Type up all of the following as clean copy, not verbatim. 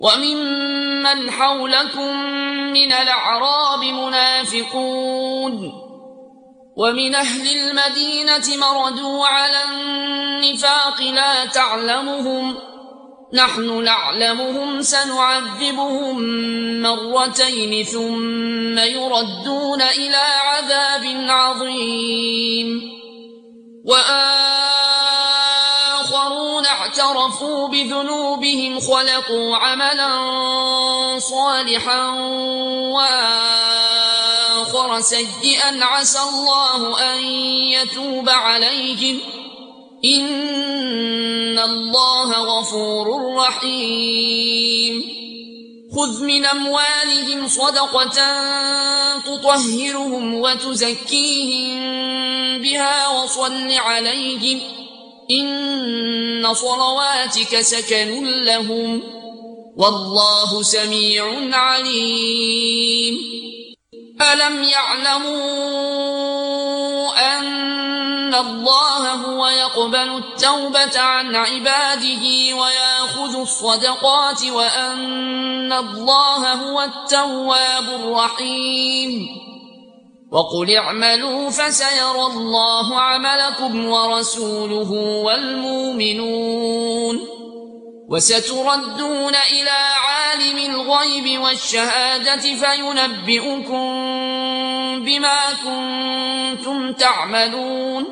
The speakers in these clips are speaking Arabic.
وممن حولكم من الأعراب منافقون ومن أهل المدينة مردوا على النفاق لا تعلمهم نحن نعلمهم سنعذبهم مرتين ثم يردون إلى عذاب عظيم وآخرون اعترفوا بذنوبهم خلطوا عملا صالحا وآخر سيئا عسى الله أن يتوب عليهم إن الله غفور رحيم خذ من أموالهم صدقة تطهرهم وتزكيهم بها وصل عليهم إن صلواتك سكن لهم والله سميع عليم ألم يعلموا أن الله هو يقبل التوبة عن عباده ويأخذ الصدقات وأن الله هو التواب الرحيم وقل اعملوا فسيرى الله عملكم ورسوله والمؤمنون وستردون إلى عالم الغيب والشهادة فينبئكم بما كنتم تعملون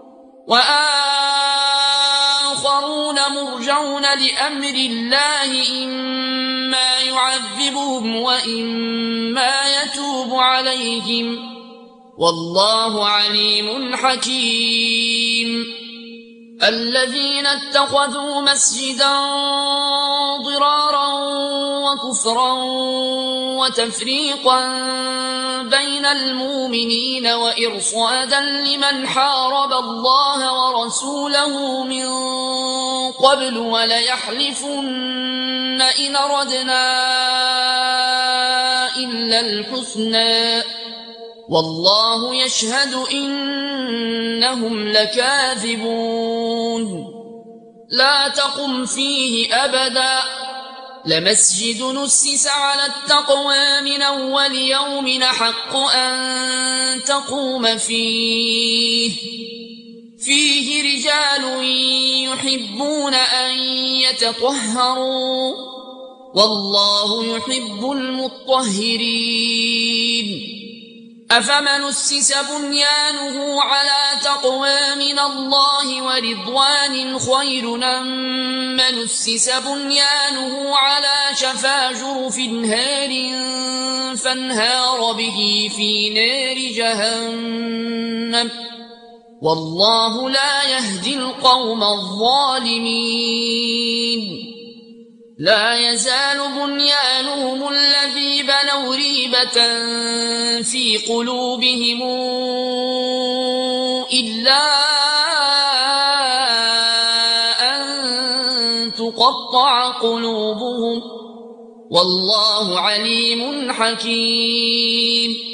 وآخرون مرجون لأمر الله إما يعذبهم وإما يتوب عليهم والله عليم حكيم الذين اتخذوا مسجدا ضرارا وكفرا وتفريقا بين المؤمنين وإرصادا لمن حارب الله ورسوله من قبل وليحلفن إن أردنا إلا الحسنى والله يشهد إنهم لكاذبون لا تقم فيه أبدا لمسجد نسس على التقوى من أول يوم حق أن تقوم فيه رجال يحبون أن يتطهروا والله يحب المطهرين أفمن أسس بنيانه على تقوى من الله ورضوان خير أم من أسس بنيانه على شفا جرف هار فانهار به في نار جهنم والله لا يهدي القوم الظالمين لا يزال بنيانهم الذي بنوا ريبة في قلوبهم إلا أن تقطع قلوبهم والله عليم حكيم